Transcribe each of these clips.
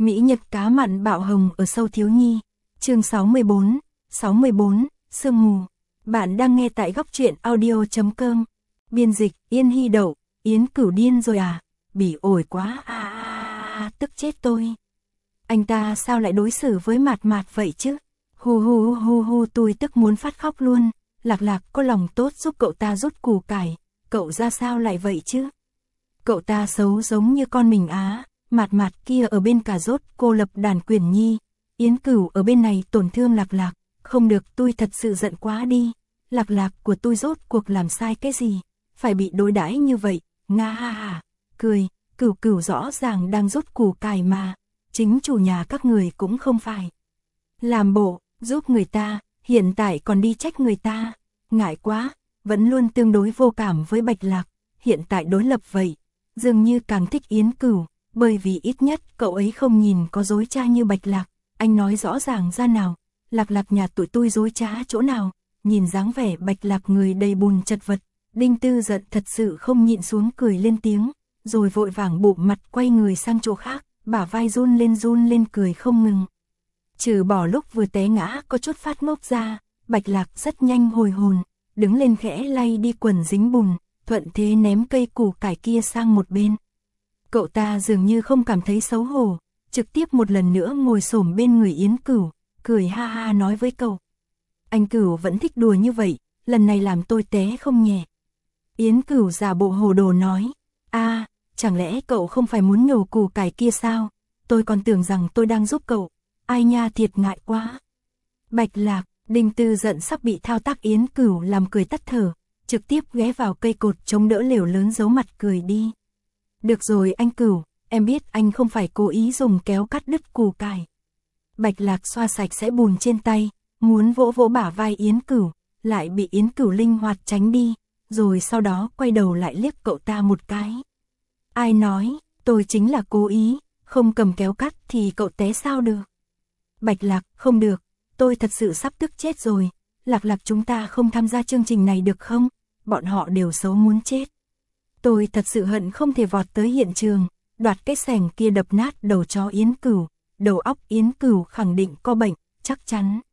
Mỹ Nhật cá mặn bạo hồng ở sâu thiếu nhi. Chương 64, sương mù. Bạn đang nghe tại góc truyện audio.com. Biên dịch Yên Hy Đậu. Yến Cửu điên rồi à? Bỉ ổi quá tức chết tôi. Anh ta sao lại đối xử với Mạt Mạt vậy chứ? Hu tôi tức muốn phát khóc luôn. Lạc Lạc có lòng tốt giúp cậu ta rút củ cải, cậu ra sao lại vậy chứ? Cậu ta xấu giống như con mình á. Mạt Mạt kia ở bên cà rốt cô lập đàn Quyền Nhi, Yến Cửu ở bên này tổn thương Lạc Lạc, không được, tôi thật sự giận quá đi. Lạc Lạc của tôi rốt cuộc làm sai cái gì, phải bị đối đãi như vậy? Nga ha ha, cười, Cửu rõ ràng đang rút củ cải mà, chính chủ nhà các người cũng không phải. Làm bộ, giúp người ta, hiện tại còn đi trách người ta, ngại quá, vẫn luôn tương đối vô cảm với Bạch Lạc, hiện tại đối lập vậy, dường như càng thích Yến Cửu. Bởi vì ít nhất cậu ấy không nhìn có dối trá như Bạch Lạc, anh nói rõ ràng ra nào, Lạc Lạc nhà tụi tôi dối trá chỗ nào, nhìn dáng vẻ Bạch Lạc người đầy bùn chật vật, Đinh Tư giận thật sự không nhịn xuống cười lên tiếng, rồi vội vàng bụm mặt quay người sang chỗ khác, bả vai run lên cười không ngừng. Trừ bỏ lúc vừa té ngã có chút phát ngốc ra, Bạch Lạc rất nhanh hồi hồn, đứng lên khẽ lay đi quần dính bùn, thuận thế ném cây củ cải kia sang một bên. Cậu ta dường như không cảm thấy xấu hổ, trực tiếp một lần nữa ngồi xổm bên người Yến Cửu, cười ha ha nói với cậu. Anh Cửu vẫn thích đùa như vậy, lần này làm tôi té không nhẹ. Yến Cửu giả bộ hồ đồ nói, chẳng lẽ cậu không phải muốn nhổ củ cải kia sao? Tôi còn tưởng rằng tôi đang giúp cậu, ai nha thiệt ngại quá. Bạch Lạc, Đinh Tư giận sắp bị thao tác Yến Cửu làm cười tắt thở, trực tiếp ghé vào cây cột chống đỡ lều lớn giấu mặt cười đi. Được rồi anh Cửu, em biết anh không phải cố ý dùng kéo cắt đứt củ cải. Bạch Lạc xoa sạch sẽ bùn trên tay, muốn vỗ vỗ bả vai Yến Cửu, lại bị Yến Cửu linh hoạt tránh đi, rồi sau đó quay đầu lại liếc cậu ta một cái. Ai nói, tôi chính là cố ý, không cầm kéo cắt thì cậu té sao được. Bạch Lạc, không được, tôi thật sự sắp tức chết rồi, Lạc Lạc chúng ta không tham gia chương trình này được không? Bọn họ đều xấu muốn chết. Tôi thật sự hận không thể vọt tới hiện trường, đoạt cái xẻng kia đập nát đầu chó Yến Cửu, đầu óc Yến Cửu khẳng định có bệnh, chắc chắn.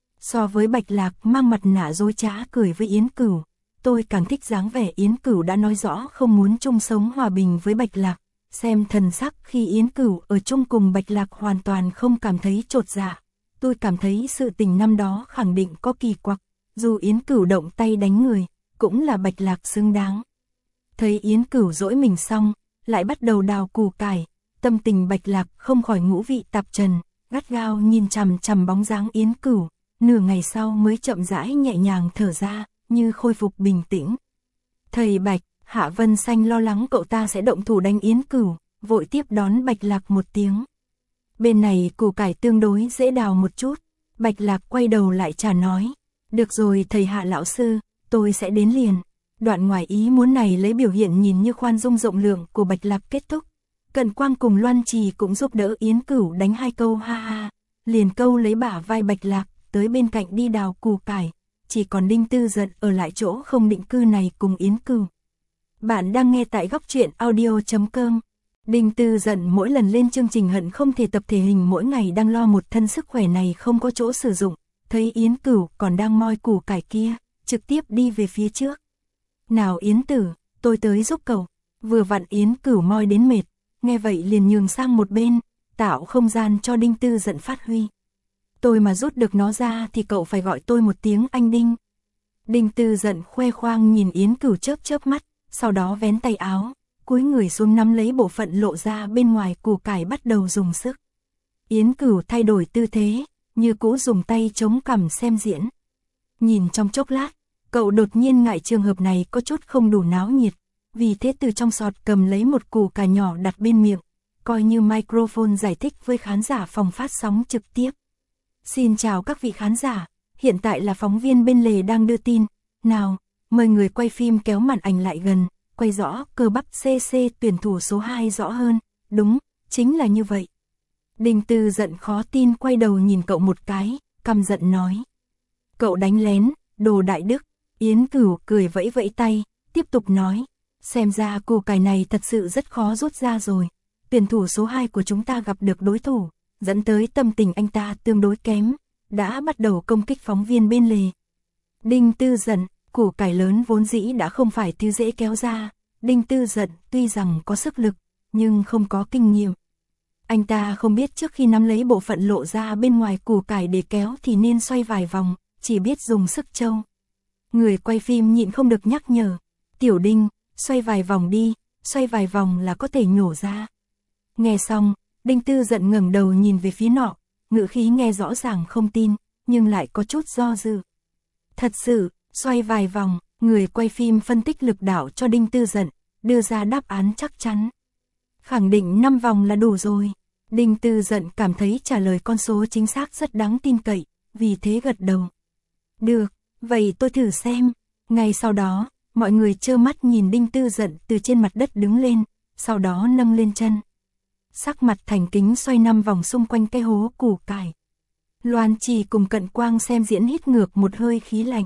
So với Bạch Lạc mang mặt nạ dối trá cười với Yến Cửu, tôi càng thích dáng vẻ Yến Cửu đã nói rõ không muốn chung sống hòa bình với Bạch Lạc, xem thần sắc khi Yến Cửu ở chung cùng Bạch Lạc hoàn toàn không cảm thấy chột dạ. Tôi cảm thấy sự tình năm đó khẳng định có kỳ quặc, dù Yến Cửu động tay đánh người, cũng là Bạch Lạc xứng đáng. Thấy Yến Cửu dỗi mình xong, lại bắt đầu đào củ cải, tâm tình Bạch Lạc không khỏi ngũ vị tạp trần, gắt gao nhìn chằm chằm bóng dáng Yến Cửu, nửa ngày sau mới chậm rãi nhẹ nhàng thở ra, như khôi phục bình tĩnh. Thầy Bạch, Hạ Vân Xanh lo lắng cậu ta sẽ động thủ đánh Yến Cửu, vội tiếp đón Bạch Lạc một tiếng. Bên này củ cải tương đối dễ đào một chút, Bạch Lạc quay đầu lại trả nói, được rồi thầy Hạ lão sư, tôi sẽ đến liền. Đoạn ngoài ý muốn này lấy biểu hiện nhìn như khoan dung rộng lượng của Bạch Lạc kết thúc. Cận Quang cùng Loan Trì cũng giúp đỡ Yến Cửu đánh hai câu ha ha, liền câu lấy bả vai Bạch Lạc, tới bên cạnh đi đào củ cải, chỉ còn Đinh Tư giận ở lại chỗ không định cư này cùng Yến Cửu. Bạn đang nghe tại góc truyện audio.com. Đinh Tư giận mỗi lần lên chương trình hận không thể tập thể hình mỗi ngày đang lo một thân sức khỏe này không có chỗ sử dụng, thấy Yến Cửu còn đang moi củ cải kia, trực tiếp đi về phía trước. Nào Yến Tử, tôi tới giúp cậu. Vừa vặn Yến Cửu moi đến mệt, nghe vậy liền nhường sang một bên, tạo không gian cho Đinh Tư giận phát huy. Tôi mà rút được nó ra thì cậu phải gọi tôi một tiếng anh Đinh. Đinh Tư giận khoe khoang nhìn Yến Cửu chớp mắt, sau đó vén tay áo, cúi người xuống nắm lấy bộ phận lộ ra bên ngoài củ cải bắt đầu dùng sức. Yến Cửu thay đổi tư thế, như cũ dùng tay chống cằm xem diễn. Nhìn trong chốc lát, cậu đột nhiên ngại trường hợp này có chút không đủ náo nhiệt, vì thế từ trong sọt cầm lấy một củ cải nhỏ đặt bên miệng, coi như microphone giải thích với khán giả phòng phát sóng trực tiếp. Xin chào các vị khán giả, hiện tại là phóng viên bên lề đang đưa tin, nào, mời người quay phim kéo màn ảnh lại gần, quay rõ cơ bắp CC tuyển thủ số 2 rõ hơn, đúng, chính là như vậy. Đinh Tư giận khó tin quay đầu nhìn cậu một cái, căm giận nói. Cậu đánh lén, đồ đại đức. Yến Cửu cười vẫy vẫy tay, tiếp tục nói, xem ra củ cải này thật sự rất khó rút ra rồi. tuyển thủ số 2 của chúng ta gặp được đối thủ, dẫn tới tâm tình anh ta tương đối kém, đã bắt đầu công kích phóng viên bên lề. Đinh Tư giận, củ cải lớn vốn dĩ đã không phải thứ dễ kéo ra, Đinh Tư giận tuy rằng có sức lực, nhưng không có kinh nghiệm. Anh ta không biết trước khi nắm lấy bộ phận lộ ra bên ngoài củ cải để kéo thì nên xoay vài vòng, chỉ biết dùng sức trâu. Người quay phim nhịn không được nhắc nhở, Tiểu Đinh, xoay vài vòng đi, xoay vài vòng là có thể nhổ ra. Nghe xong, Đinh Tư giận ngẩng đầu nhìn về phía nọ, ngữ khí nghe rõ ràng không tin, nhưng lại có chút do dự. Thật sự, xoay vài vòng, người quay phim phân tích lực đạo cho Đinh Tư giận, đưa ra đáp án chắc chắn. Khẳng định 5 vòng là đủ rồi. Đinh Tư giận cảm thấy trả lời con số chính xác rất đáng tin cậy, vì thế gật đầu. Được, vậy tôi thử xem. Ngay sau đó, mọi người trơ mắt nhìn Đinh Tư giận từ trên mặt đất đứng lên, sau đó nâng lên chân. Sắc mặt thành kính xoay 5 vòng xung quanh cái hố củ cải. Loan Trì cùng Cận Quang xem diễn hít ngược một hơi khí lạnh.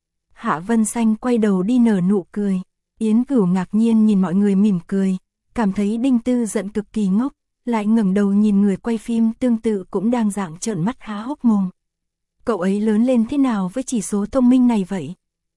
Hạ Vân Xanh quay đầu đi nở nụ cười. Yến Cửu ngạc nhiên nhìn mọi người mỉm cười, cảm thấy Đinh Tư giận cực kỳ ngốc, lại ngẩng đầu nhìn người quay phim tương tự cũng đang dạng trợn mắt há hốc mồm. Cậu ấy lớn lên thế nào với chỉ số thông minh này vậy?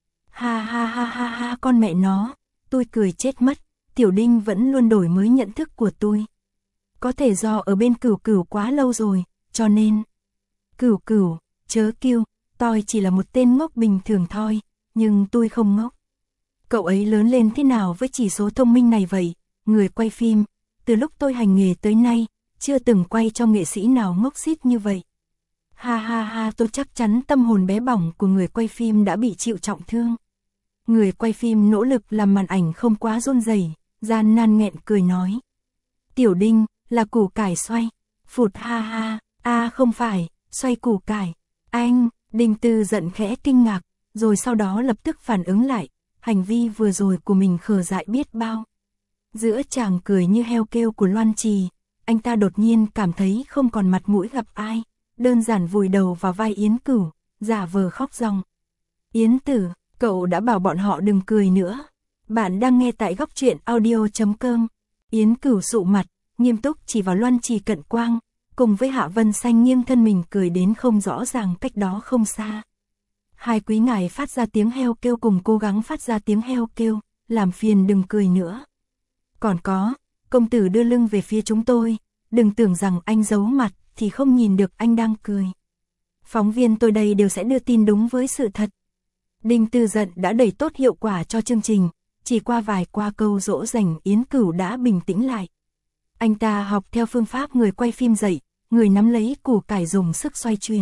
Ha ha ha ha ha, con mẹ nó, tôi cười chết mất, Tiểu Đinh vẫn luôn đổi mới nhận thức của tôi. Có thể do ở bên Cửu Cửu quá lâu rồi, cho nên... Cửu Cửu, chớ kêu, tôi chỉ là một tên ngốc bình thường thôi, nhưng tôi không ngốc. Cậu ấy lớn lên thế nào với chỉ số thông minh này vậy? Người quay phim, từ lúc tôi hành nghề tới nay, chưa từng quay cho nghệ sĩ nào ngốc xít như vậy. Ha ha ha, tôi chắc chắn tâm hồn bé bỏng của người quay phim đã bị chịu trọng thương. Người quay phim nỗ lực làm màn ảnh không quá run rẩy, gian nan nghẹn cười nói. Tiểu Đinh, là củ cải xoay. Phụt ha ha, không phải, xoay củ cải. Anh, Đinh Tư giận khẽ kinh ngạc, rồi sau đó lập tức phản ứng lại, hành vi vừa rồi của mình khờ dại biết bao. Giữa chàng cười như heo kêu của Loan Trì, anh ta đột nhiên cảm thấy không còn mặt mũi gặp ai, đơn giản vùi đầu vào vai Yến Cửu, giả vờ khóc ròng. Yến Tử, cậu đã bảo bọn họ đừng cười nữa. Bạn đang nghe tại góc truyện audio.com. Yến Cửu sụ mặt, nghiêm túc chỉ vào Loan Trì Cận Quang, cùng với Hạ Vân Xanh nghiêng thân mình cười đến không rõ ràng cách đó không xa. Hai quý ngài phát ra tiếng heo kêu cùng cố gắng phát ra tiếng heo kêu, làm phiền đừng cười nữa. Còn có, công tử đưa lưng về phía chúng tôi, đừng tưởng rằng anh giấu mặt thì không nhìn được anh đang cười. Phóng viên tôi đây đều sẽ đưa tin đúng với sự thật. Đinh Tư giận đã đẩy tốt hiệu quả cho chương trình, chỉ qua vài câu dỗ dành Yến Cửu đã bình tĩnh lại. Anh ta học theo phương pháp người quay phim dạy, người nắm lấy củ cải dùng sức xoay chuyển.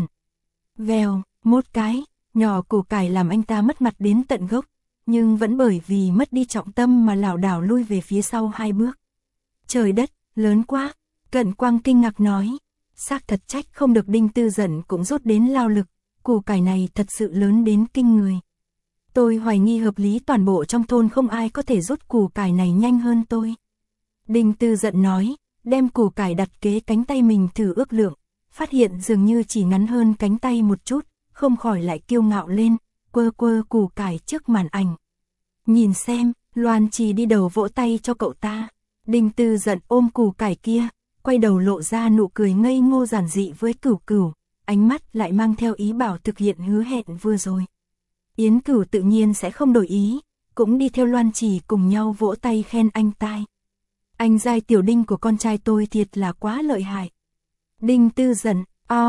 Vèo, một cái, nhỏ củ cải làm anh ta mất mặt đến tận gốc, nhưng vẫn bởi vì mất đi trọng tâm mà lảo đảo lui về phía sau 2 bước. Trời đất, lớn quá, Cận Quang kinh ngạc nói. Xác thật trách không được Đinh Tư giận cũng rút đến lao lực, củ cải này thật sự lớn đến kinh người. Tôi hoài nghi hợp lý toàn bộ trong thôn không ai có thể rút củ cải này nhanh hơn tôi. Đinh Tư giận nói, đem củ cải đặt kế cánh tay mình thử ước lượng, phát hiện dường như chỉ ngắn hơn cánh tay một chút, không khỏi lại kiêu ngạo lên, quơ quơ củ cải trước màn ảnh. Nhìn xem, Loan Trì đi đầu vỗ tay cho cậu ta. Đinh Tư giận ôm củ cải kia, quay đầu lộ ra nụ cười ngây ngô giản dị với Cửu Cửu, ánh mắt lại mang theo ý bảo thực hiện hứa hẹn vừa rồi. Yến Cửu tự nhiên sẽ không đổi ý, cũng đi theo Loan Trì cùng nhau vỗ tay khen anh tai. Anh giai Tiểu Đinh của con trai tôi thiệt là quá lợi hại. Đinh Tư giận,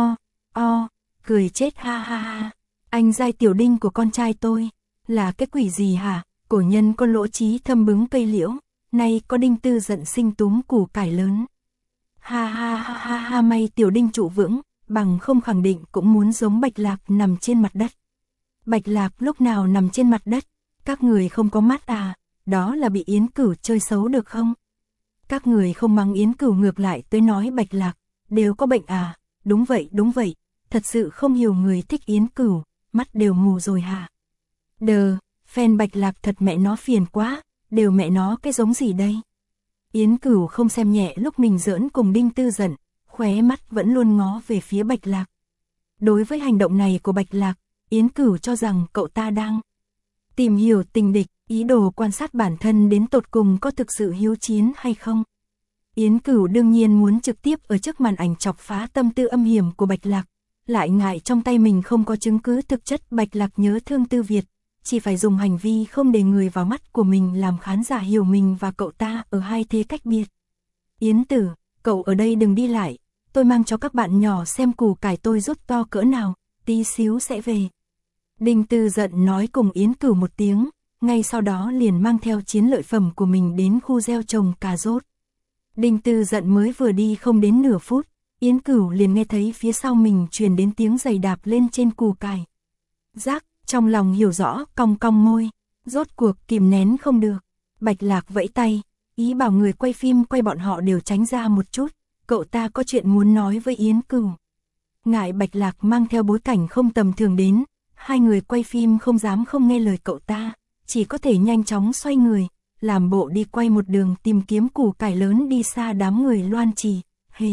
cười chết ha ha ha. Anh giai Tiểu Đinh của con trai tôi, là cái quỷ gì hả? Cổ nhân có lỗ trí thâm bứng cây liễu, nay có Đinh Tư giận sinh túm củ cải lớn. Ha ha ha ha ha, may Tiểu Đinh trụ vững, bằng không khẳng định cũng muốn giống Bạch Lạc nằm trên mặt đất. Bạch Lạc lúc nào nằm trên mặt đất? Các người không có mắt à? Đó là bị Yến Cửu chơi xấu được không? Các người không mắng Yến Cửu ngược lại tới nói Bạch Lạc, đều có bệnh à? Đúng vậy, thật sự không hiểu người thích Yến Cửu, mắt đều mù rồi hả? Đờ, fan Bạch Lạc thật mẹ nó phiền quá, đều mẹ nó cái giống gì đây? Yến Cửu không xem nhẹ lúc mình giỡn cùng Đinh Tư giận, khóe mắt vẫn luôn ngó về phía Bạch Lạc. Đối với hành động này của Bạch Lạc, Yến Cửu cho rằng cậu ta đang tìm hiểu tình địch, ý đồ quan sát bản thân đến tột cùng có thực sự hiếu chiến hay không. Yến Cửu đương nhiên muốn trực tiếp ở trước màn ảnh chọc phá tâm tư âm hiểm của Bạch Lạc, lại ngại trong tay mình không có chứng cứ thực chất. Bạch Lạc nhớ thương Tư Việt, chỉ phải dùng hành vi không để người vào mắt của mình làm khán giả hiểu mình và cậu ta ở hai thế cách biệt. Yến Tử, cậu ở đây đừng đi lại, tôi mang cho các bạn nhỏ xem củ cải tôi rút to cỡ nào, tí xíu sẽ về. Đinh Tư Dận nói cùng Yến Cửu một tiếng, ngay sau đó liền mang theo chiến lợi phẩm của mình đến khu gieo trồng cà rốt. Đinh Tư Dận mới vừa đi không đến nửa phút, Yến Cửu liền nghe thấy phía sau mình truyền đến tiếng giày đạp lên trên củ cải. Rắc, trong lòng hiểu rõ, cong cong môi, rốt cuộc kìm nén không được. Bạch Lạc vẫy tay, ý bảo người quay phim quay bọn họ đều tránh ra một chút, cậu ta có chuyện muốn nói với Yến Cửu. Ngại Bạch Lạc mang theo bối cảnh không tầm thường đến, hai người quay phim không dám không nghe lời cậu ta, chỉ có thể nhanh chóng xoay người, làm bộ đi quay một đường tìm kiếm củ cải lớn đi xa đám người loan trì. Hề!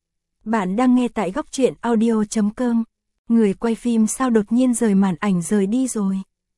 Bạn đang nghe tại góc truyện audio.com. Người quay phim sao đột nhiên rời màn ảnh rời đi rồi.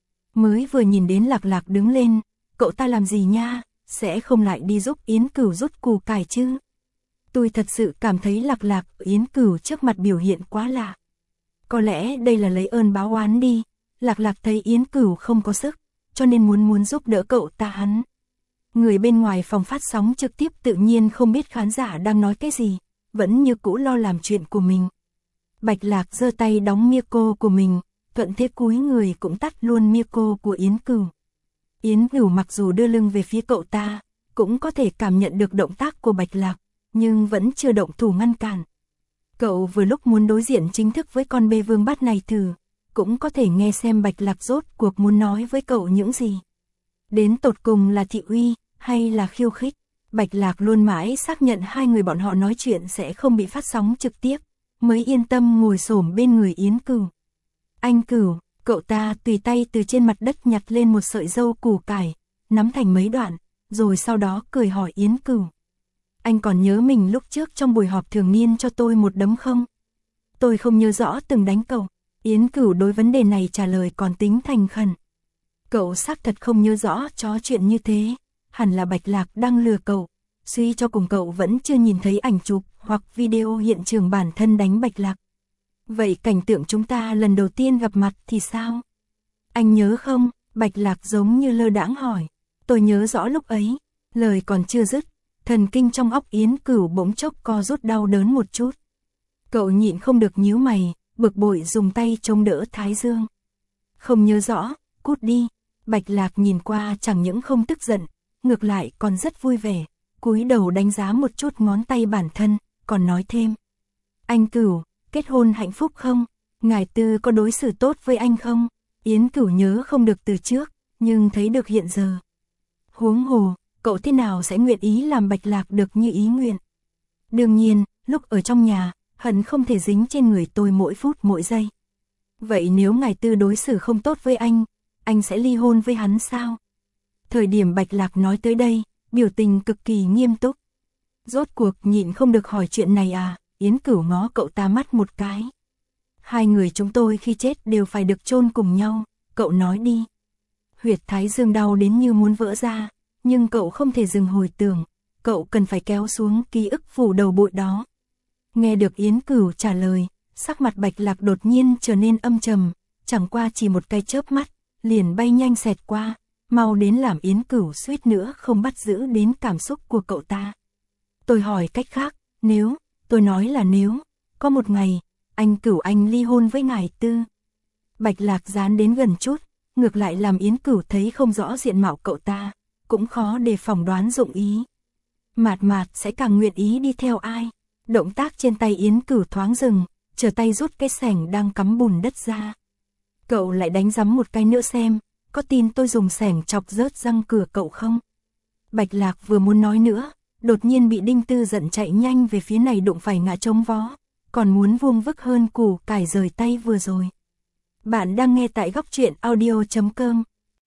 Mới vừa nhìn đến Lạc Lạc đứng lên, cậu ta làm gì nha, sẽ không lại đi giúp Yến Cửu rút củ cải chứ. Tôi thật sự cảm thấy Lạc Lạc ở Yến Cửu trước mặt biểu hiện quá lạ. Có lẽ đây là lấy ơn báo oán đi, Lạc Lạc thấy Yến Cửu không có sức, cho nên muốn giúp đỡ cậu ta hắn. Người bên ngoài phòng phát sóng trực tiếp tự nhiên không biết khán giả đang nói cái gì, vẫn như cũ lo làm chuyện của mình. Bạch Lạc giơ tay đóng micro của mình, thuận thế cúi người cũng tắt luôn micro của Yến Cửu. Yến Cửu mặc dù đưa lưng về phía cậu ta, cũng có thể cảm nhận được động tác của Bạch Lạc, nhưng vẫn chưa động thủ ngăn cản. Cậu vừa lúc muốn đối diện chính thức với con bê vương bát này thử, cũng có thể nghe xem Bạch Lạc rốt cuộc muốn nói với cậu những gì. Đến tột cùng là thị uy, hay là khiêu khích, Bạch Lạc luôn mãi xác nhận hai người bọn họ nói chuyện sẽ không bị phát sóng trực tiếp, mới yên tâm ngồi xổm bên người Yến Cửu. Anh Cửu, cậu ta tùy tay từ trên mặt đất nhặt lên một sợi dâu củ cải, nắm thành mấy đoạn, rồi sau đó cười hỏi Yến Cửu. Anh còn nhớ mình lúc trước trong buổi họp thường niên cho tôi một đấm không? Tôi không nhớ rõ từng đánh cậu. Yến Cửu đối vấn đề này trả lời còn tính thành khẩn. Cậu xác thật không nhớ rõ chó chuyện như thế, hẳn là Bạch Lạc đang lừa cậu, suy cho cùng cậu vẫn chưa nhìn thấy ảnh chụp hoặc video hiện trường bản thân đánh Bạch Lạc. Vậy cảnh tượng chúng ta lần đầu tiên gặp mặt thì sao? Anh nhớ không? Bạch Lạc giống như lơ đãng hỏi. Tôi nhớ rõ lúc ấy, lời còn chưa dứt, thần kinh trong óc Yến Cửu bỗng chốc co rút đau đớn một chút. Cậu nhịn không được nhíu mày, bực bội dùng tay chống đỡ thái dương. Không nhớ rõ, cút đi. Bạch Lạc nhìn qua chẳng những không tức giận, ngược lại còn rất vui vẻ, cúi đầu đánh giá một chút ngón tay bản thân, còn nói thêm. Anh Cửu, kết hôn hạnh phúc không? Ngài Tư có đối xử tốt với anh không? Yến Cửu nhớ không được từ trước, nhưng thấy được hiện giờ. Huống hồ, cậu thế nào sẽ nguyện ý làm Bạch Lạc được như ý nguyện? Đương nhiên, lúc ở trong nhà, hận không thể dính trên người tôi mỗi phút mỗi giây. Vậy nếu ngài Tư đối xử không tốt với anh sẽ ly hôn với hắn sao? Thời điểm Bạch Lạc nói tới đây, biểu tình cực kỳ nghiêm túc. Rốt cuộc nhịn không được hỏi chuyện này à? Yến Cửu ngó cậu ta mắt một cái. Hai người chúng tôi khi chết đều phải được chôn cùng nhau, cậu nói đi. Huyệt thái dương đau đến như muốn vỡ ra, nhưng cậu không thể dừng hồi tưởng, cậu cần phải kéo xuống ký ức phủ đầu bụi đó. Nghe được Yến Cửu trả lời, sắc mặt Bạch Lạc đột nhiên trở nên âm trầm, chẳng qua chỉ một cái chớp mắt, liền bay nhanh xẹt qua, mau đến làm Yến Cửu suýt nữa không bắt giữ đến cảm xúc của cậu ta. Tôi hỏi cách khác, nếu, tôi nói là nếu, có một ngày, anh Cửu anh ly hôn với ngài Tư. Bạch Lạc dán đến gần chút, ngược lại làm Yến Cửu thấy không rõ diện mạo cậu ta, cũng khó để phỏng đoán dụng ý. Mạt Mạt sẽ càng nguyện ý đi theo ai? Động tác trên tay Yến Cửu thoáng dừng, trở tay rút cái xẻng đang cắm bùn đất ra. Cậu lại đánh rắm một cái nữa xem, có tin tôi dùng xẻng chọc rớt răng cửa cậu không? Bạch Lạc vừa muốn nói nữa, đột nhiên bị Đinh Tư Dận chạy nhanh về phía này đụng phải ngã trống vó, còn muốn vuông vức hơn củ cải rời tay vừa rồi. Bạn đang nghe tại góc truyện audio.com.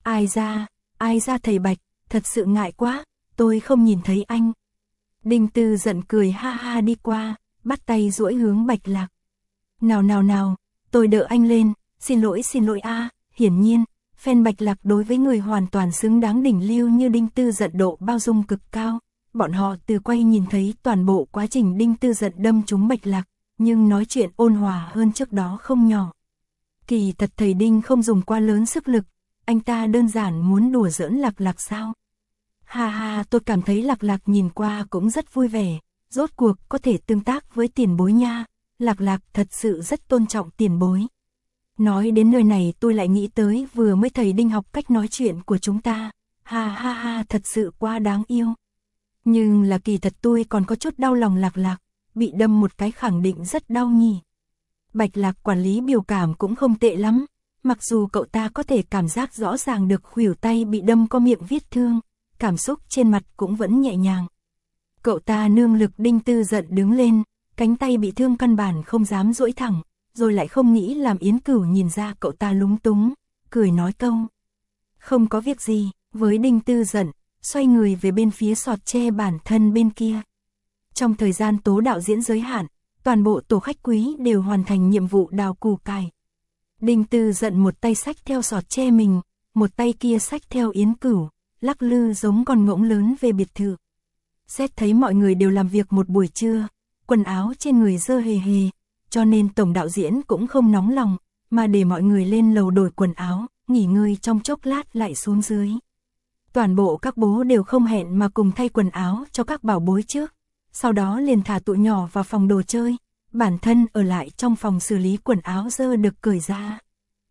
Ai ra thầy Bạch, thật sự ngại quá, tôi không nhìn thấy anh. Đinh Tư Dận cười ha ha đi qua, bắt tay duỗi hướng Bạch Lạc. Nào, tôi đỡ anh lên, xin lỗi a. Hiển nhiên, fan Bạch Lạc đối với người hoàn toàn xứng đáng đỉnh lưu như Đinh Tư Dận độ bao dung cực cao, bọn họ từ quay nhìn thấy toàn bộ quá trình Đinh Tư Dận đâm trúng Bạch Lạc, nhưng nói chuyện ôn hòa hơn trước đó không nhỏ. Kỳ thật thầy Đinh không dùng quá lớn sức lực, anh ta đơn giản muốn đùa giỡn Lạc Lạc sao. Ha ha, tôi cảm thấy Lạc Lạc nhìn qua cũng rất vui vẻ, rốt cuộc có thể tương tác với tiền bối nha, Lạc Lạc thật sự rất tôn trọng tiền bối. Nói đến nơi này tôi lại nghĩ tới vừa mới thầy Đinh học cách nói chuyện của chúng ta, ha ha ha, thật sự quá đáng yêu. Nhưng là kỳ thật tôi còn có chút đau lòng Lạc Lạc, bị đâm một cái khẳng định rất đau nhỉ. Bạch Lạc quản lý biểu cảm cũng không tệ lắm, mặc dù cậu ta có thể cảm giác rõ ràng được khuỷu tay bị đâm có miệng vết thương, cảm xúc trên mặt cũng vẫn nhẹ nhàng. Cậu ta nương lực Đinh Tư Dận đứng lên, cánh tay bị thương căn bản không dám duỗi thẳng, rồi lại không nghĩ làm Yến Cửu nhìn ra cậu ta lúng túng, cười nói câu. Không có việc gì, với Đinh Tư Dận, xoay người về bên phía sọt tre bản thân bên kia. Trong thời gian tố đạo diễn giới hạn, toàn bộ tổ khách quý đều hoàn thành nhiệm vụ đào củ cải. Đinh Tư Dận một tay xách theo sọt tre mình, một tay kia xách theo Yến Cửu, lắc lư giống con ngỗng lớn về biệt thự. Xét thấy mọi người đều làm việc một buổi trưa, quần áo trên người dơ hề hề, cho nên tổng đạo diễn cũng không nóng lòng, mà để mọi người lên lầu đổi quần áo, nghỉ ngơi trong chốc lát lại xuống dưới. Toàn bộ các bố đều không hẹn mà cùng thay quần áo cho các bảo bối trước, sau đó liền thả tụi nhỏ vào phòng đồ chơi, bản thân ở lại trong phòng xử lý quần áo dơ được cởi ra.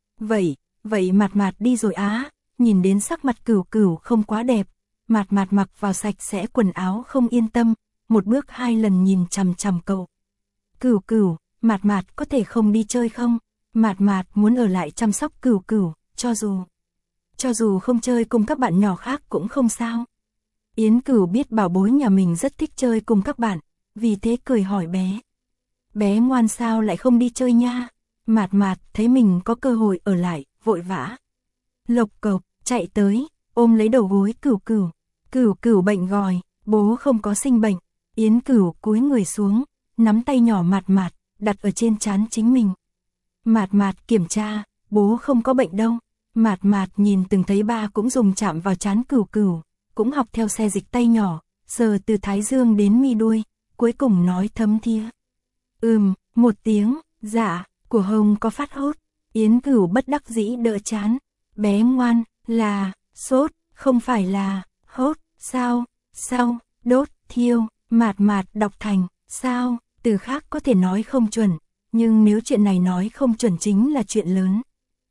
Vậy Mạt Mạt đi rồi á, nhìn đến sắc mặt Cửu Cửu không quá đẹp, Mạt Mạt mặc vào sạch sẽ quần áo không yên tâm, một bước hai lần nhìn chằm chằm cậu. Cửu Cửu, Mạt Mạt có thể không đi chơi không? Mạt Mạt muốn ở lại chăm sóc Cửu Cửu, cho dù không chơi cùng các bạn nhỏ khác cũng không sao. Yến Cửu biết bảo bối nhà mình rất thích chơi cùng các bạn, vì thế cười hỏi bé. Bé ngoan sao lại không đi chơi nha? Mạt Mạt thấy mình có cơ hội ở lại, vội vã. Lộc cộc, chạy tới, ôm lấy đầu gối Cửu Cửu. Cửu Cửu bệnh gòi, bố không có sinh bệnh. Yến Cửu cúi người xuống, nắm tay nhỏ Mạt Mạt, đặt ở trên trán chính mình. Mạt Mạt kiểm tra, bố không có bệnh đâu. Mạt Mạt nhìn từng thấy ba cũng dùng chạm vào trán Cửu Cửu, cũng học theo xe dịch tay nhỏ, sờ từ thái dương đến mi đuôi, cuối cùng nói thấm thía. Một tiếng, dạ, của Hồng có phát hốt. Yến Cửu bất đắc dĩ đỡ chán. Bé ngoan, là, sốt, không phải là, hốt, sao, đốt, thiêu. Mạt Mạt đọc thành, sao, từ khác có thể nói không chuẩn, nhưng nếu chuyện này nói không chuẩn chính là chuyện lớn.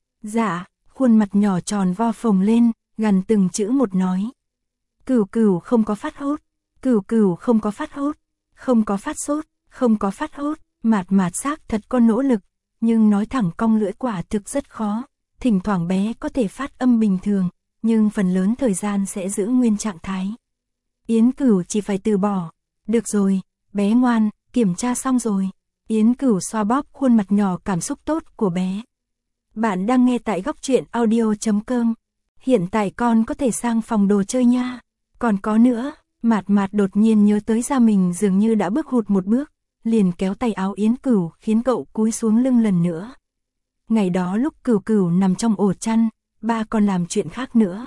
Dạ, khuôn mặt nhỏ tròn vo phồng lên, gằn từng chữ một nói. Cửu Cửu không có phát hốt, Cửu Cửu không có phát hốt, không có phát sốt, không có phát hốt. Mạt Mạt xác thật có nỗ lực, nhưng nói thẳng cong lưỡi quả thực rất khó. Thỉnh thoảng bé có thể phát âm bình thường, nhưng phần lớn thời gian sẽ giữ nguyên trạng thái. Yến Cửu chỉ phải từ bỏ. Được rồi, bé ngoan, kiểm tra xong rồi. Yến Cửu xoa bóp khuôn mặt nhỏ cảm xúc tốt của bé. Bạn đang nghe tại Góc Truyện Audio.com. Hiện tại con có thể sang phòng đồ chơi nha. Còn có nữa, Mạt Mạt đột nhiên nhớ tới ra mình dường như đã bước hụt một bước, liền kéo tay áo Yến Cửu khiến cậu cúi xuống lưng lần nữa. Ngày đó lúc Cửu Cửu nằm trong ổ chăn, ba còn làm chuyện khác nữa.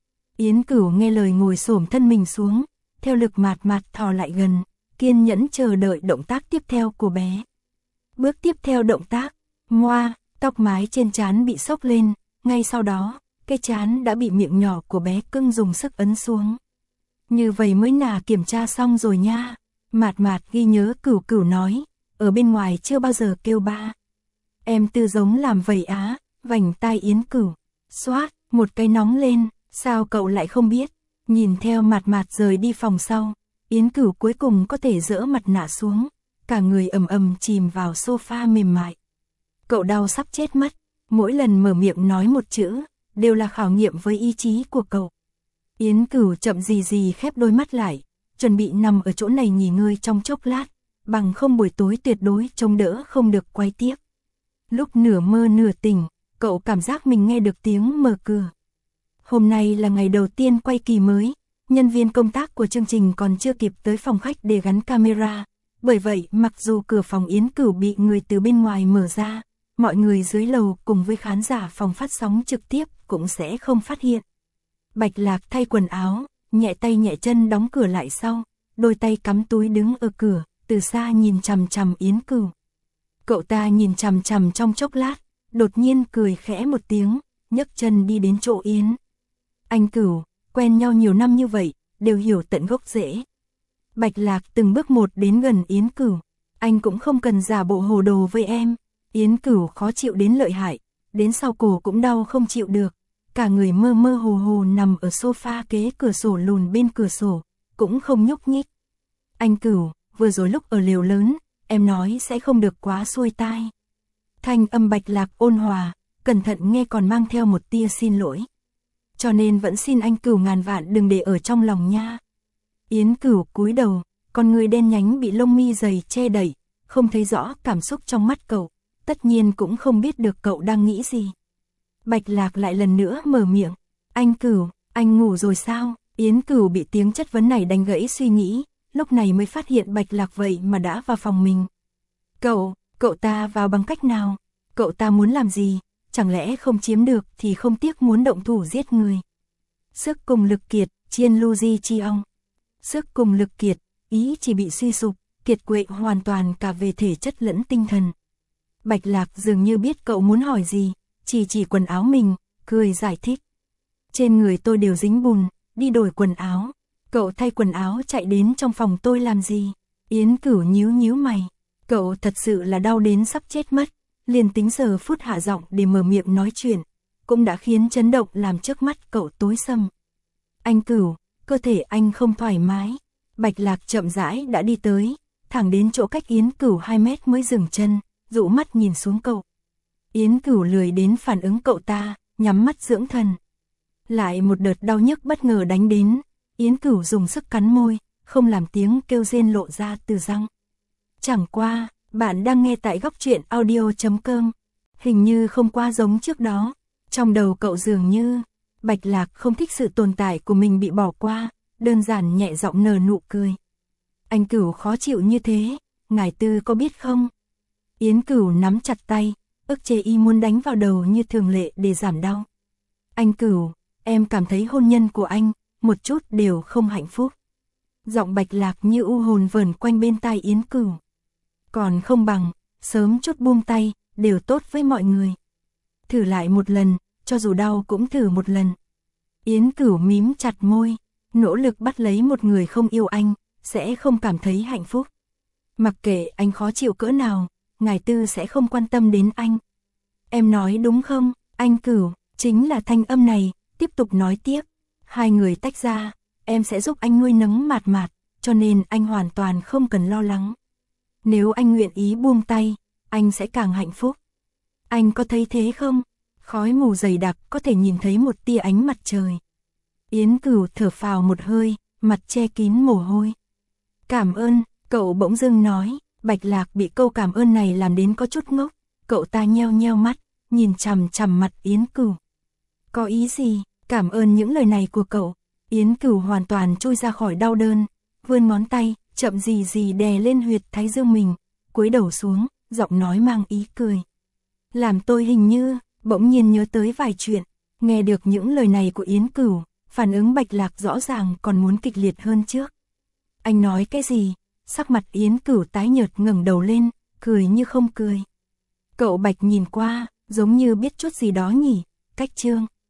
Yến Cửu nghe lời ngồi xổm thân mình xuống, theo lực Mạt Mạt thò lại gần, kiên nhẫn chờ đợi động tác tiếp theo của bé. Bước tiếp theo động tác, moa, tóc mái trên trán bị xốc lên, ngay sau đó, cái trán đã bị miệng nhỏ của bé cưng dùng sức ấn xuống. Như vậy mới là kiểm tra xong rồi nha. Mạt Mạt ghi nhớ Cửu Cửu nói, ở bên ngoài chưa bao giờ kêu ba. Em Tư giống làm vậy á, vành tai Yến Cửu. Xoát, một cái nóng lên, sao cậu lại không biết? Nhìn theo Mạt Mạt rời đi phòng sau, Yến Cửu cuối cùng có thể dỡ mặt nạ xuống, cả người ầm chìm vào sofa mềm mại. Cậu đau sắp chết mất, mỗi lần mở miệng nói một chữ, đều là khảo nghiệm với ý chí của cậu. Yến Cửu chậm gì khép đôi mắt lại, chuẩn bị nằm ở chỗ này nghỉ ngơi trong chốc lát, bằng không buổi tối tuyệt đối trông đỡ không được quay tiếp. Lúc nửa mơ nửa tỉnh, cậu cảm giác mình nghe được tiếng mở cửa. Hôm nay là ngày đầu tiên quay kỳ mới, nhân viên công tác của chương trình còn chưa kịp tới phòng khách để gắn camera. Bởi vậy, mặc dù cửa phòng Yến Cửu bị người từ bên ngoài mở ra, mọi người dưới lầu cùng với khán giả phòng phát sóng trực tiếp cũng sẽ không phát hiện. Bạch Lạc thay quần áo, nhẹ tay nhẹ chân đóng cửa lại sau, đôi tay cắm túi đứng ở cửa, từ xa nhìn chằm chằm Yến Cửu. Cậu ta nhìn chằm chằm trong chốc lát, đột nhiên cười khẽ một tiếng, nhấc chân đi đến chỗ Yến. Anh Cửu, quen nhau nhiều năm như vậy, đều hiểu tận gốc rễ. Bạch Lạc từng bước một đến gần Yến Cửu, anh cũng không cần giả bộ hồ đồ với em. Yến Cửu khó chịu đến lợi hại, đến sau cổ cũng đau không chịu được, cả người mơ mơ hồ hồ nằm ở sofa kế cửa sổ lùn bên cửa sổ, cũng không nhúc nhích. Anh Cửu, vừa rồi lúc ở lều lớn, em nói sẽ không được quá xuôi tai. Thanh âm Bạch Lạc ôn hòa, cẩn thận nghe còn mang theo một tia xin lỗi. Cho nên vẫn xin anh Cửu ngàn vạn đừng để ở trong lòng nha. Yến Cửu cúi đầu, con người đen nhánh bị lông mi dày che đậy, không thấy rõ cảm xúc trong mắt cậu, tất nhiên cũng không biết được cậu đang nghĩ gì. Bạch Lạc lại lần nữa mở miệng, anh Cửu, anh ngủ rồi sao? Yến Cửu bị tiếng chất vấn này đánh gãy suy nghĩ, lúc này mới phát hiện Bạch Lạc vậy mà đã vào phòng mình. Cậu ta vào bằng cách nào? Cậu ta muốn làm gì? Chẳng lẽ không chiếm được thì không tiếc muốn động thủ giết người? Sức cùng lực kiệt, chiên lu di chi ong. Sức cùng lực kiệt, ý chỉ bị suy sụp, kiệt quệ hoàn toàn cả về thể chất lẫn tinh thần. Bạch Lạc dường như biết cậu muốn hỏi gì, chỉ quần áo mình, cười giải thích. Trên người tôi đều dính bùn, đi đổi quần áo. Cậu thay quần áo chạy đến trong phòng tôi làm gì? Yến Cửu nhíu mày. Cậu thật sự là đau đến sắp chết mất, liền tính giờ phút hạ giọng để mở miệng nói chuyện, cũng đã khiến chấn động làm trước mắt cậu tối sầm. Anh Cửu, cơ thể anh không thoải mái. Bạch Lạc chậm rãi đã đi tới, thẳng đến chỗ cách Yến Cửu 2 mét mới dừng chân, dụ mắt nhìn xuống cậu. Yến Cửu lười đến phản ứng cậu ta, nhắm mắt dưỡng thần. Lại một đợt đau nhức bất ngờ đánh đến, Yến Cửu dùng sức cắn môi, không làm tiếng kêu rên lộ ra từ răng. Chẳng qua, bạn đang nghe tại góc truyện audio.com. Hình như không qua giống trước đó, trong đầu cậu dường như Bạch Lạc không thích sự tồn tại của mình bị bỏ qua, đơn giản nhẹ giọng nở nụ cười. Anh Cửu khó chịu như thế, ngài Tư có biết không? Yến Cửu nắm chặt tay, ức chế y muốn đánh vào đầu như thường lệ để giảm đau. Anh Cửu, em cảm thấy hôn nhân của anh, một chút đều không hạnh phúc. Giọng Bạch Lạc như u hồn vờn quanh bên tai Yến Cửu. Còn không bằng, sớm chút buông tay, đều tốt với mọi người. Thử lại một lần, cho dù đau cũng thử một lần. Yến Cửu mím chặt môi, nỗ lực bắt lấy một người không yêu anh, sẽ không cảm thấy hạnh phúc. Mặc kệ anh khó chịu cỡ nào, ngài Tư sẽ không quan tâm đến anh. Em nói đúng không, anh Cửu, chính là thanh âm này, tiếp tục nói tiếp. Hai người tách ra, em sẽ giúp anh nuôi nấng mạt mạt, cho nên anh hoàn toàn không cần lo lắng. Nếu anh nguyện ý buông tay, anh sẽ càng hạnh phúc. Anh có thấy thế không? Khói mù dày đặc có thể nhìn thấy một tia ánh mặt trời. Yến Cửu thở phào một hơi, mặt che kín mồ hôi. Cảm ơn, cậu bỗng dưng nói. Bạch Lạc bị câu cảm ơn này làm đến có chút ngốc. Cậu ta nheo mắt, nhìn chằm chằm mặt Yến Cửu. Có ý gì? Cảm ơn những lời này của cậu. Yến Cửu hoàn toàn trôi ra khỏi đau đớn, vươn ngón tay, chậm gì đè lên huyệt thái dương mình, cúi đầu xuống, giọng nói mang ý cười. Làm tôi hình như bỗng nhiên nhớ tới vài chuyện. Nghe được những lời này của Yến Cửu, phản ứng Bạch Lạc rõ ràng còn muốn kịch liệt hơn trước. Anh nói cái gì? Sắc mặt Yến Cửu tái nhợt ngẩng đầu lên, cười như không cười. Cậu Bạch nhìn qua, giống như biết chút gì đó nhỉ. Cách chương